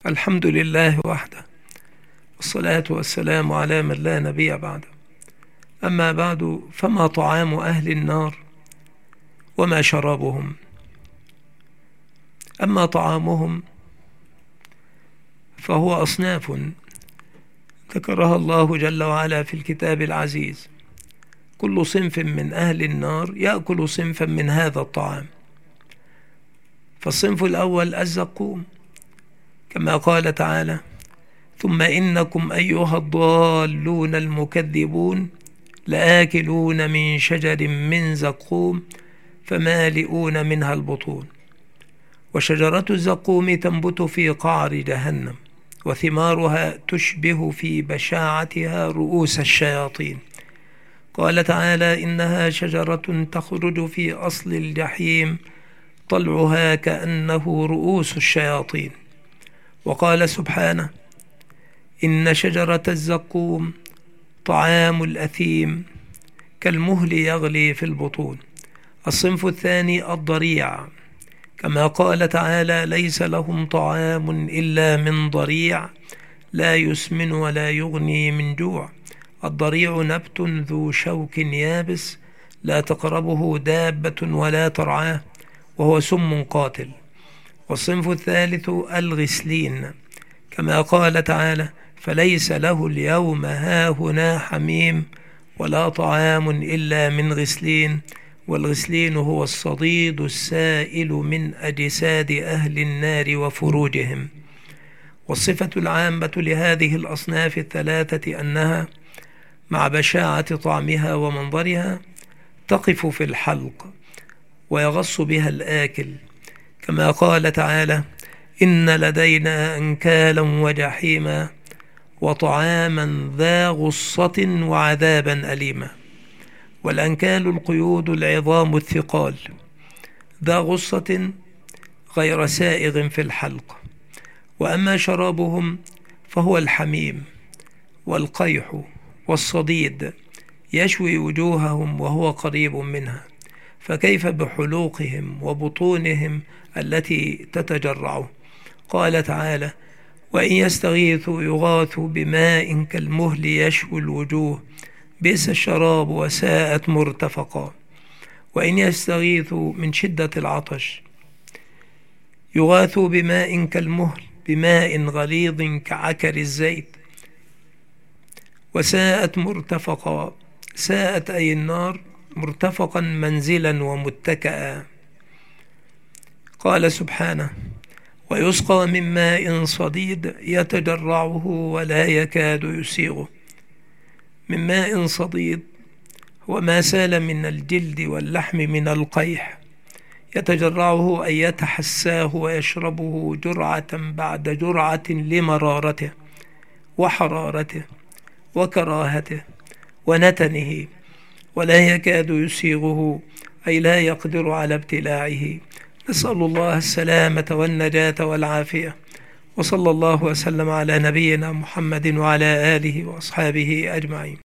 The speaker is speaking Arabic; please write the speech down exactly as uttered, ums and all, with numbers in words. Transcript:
الحمد لله وحده، والصلاة والسلام على من لا نبي بعده. أما بعد، فما طعام أهل النار وما شرابهم. أما طعامهم فهو أصناف ذكرها الله جل وعلا في الكتاب العزيز. كل صنف من أهل النار يأكل صنفا من هذا الطعام. فالصنف الأول الزقوم، كما قال تعالى: ثم إنكم أيها الضالون المكذبون لآكلون من شجر من زقوم فمالئون منها البطون. وشجرة الزقوم تنبت في قعر جهنم، وثمارها تشبه في بشاعتها رؤوس الشياطين. قال تعالى: إنها شجرة تخرج في أصل الجحيم طلعها كأنه رؤوس الشياطين. وقال سبحانه: إن شجرة الزقوم طعام الأثيم كالمهل يغلي في البطون. الصنف الثاني الضريع، كما قال تعالى: ليس لهم طعام إلا من ضريع لا يسمن ولا يغني من جوع. الضريع نبت ذو شوك يابس لا تقربه دابة ولا ترعاه، وهو سم قاتل. والصنف الثالث الغسلين، كما قال تعالى: فليس له اليوم هاهنا حميم ولا طعام إلا من غسلين. والغسلين هو الصديد السائل من أجساد أهل النار وفروجهم. والصفة العامة لهذه الأصناف الثلاثة أنها مع بشاعة طعمها ومنظرها تقف في الحلق ويغص بها الآكل، كما قال تعالى: إن لدينا أنكالا وجحيما وطعاما ذا غصة وعذابا أليما. والأنكال القيود العظام الثقال ذا غصة غير سائغ في الحلق. وأما شرابهم فهو الحميم والقيح والصديد يشوي وجوههم وهو قريب منها، فكيف بحلوقهم وبطونهم التي تتجرع. قال تعالى: وإن يستغيثوا يغاثوا بماء كالمهل يشوي الوجوه بئس الشراب وساءت مرتفقا. وإن يستغيثوا من شدة العطش يغاثوا بماء كالمهل بماء غليظ كعكر الزيت وساءت مرتفقا. ساءت أي النار مرتفقا منزلا ومتكئا. قال سبحانه: ويسقى من ماء صديد يتجرعه ولا يكاد يسيغه. من ماء صديد هو ما سال من الجلد واللحم من القيح، يتجرعه أي يتحساه ويشربه جرعة بعد جرعة لمرارته وحرارته وكراهته ونتنه، ولا يكاد يسيغه أي لا يقدر على ابتلاعه. نسأل الله السلامة والنجاة والعافية، وصلى الله وسلم على نبينا محمد وعلى آله وأصحابه أجمعين.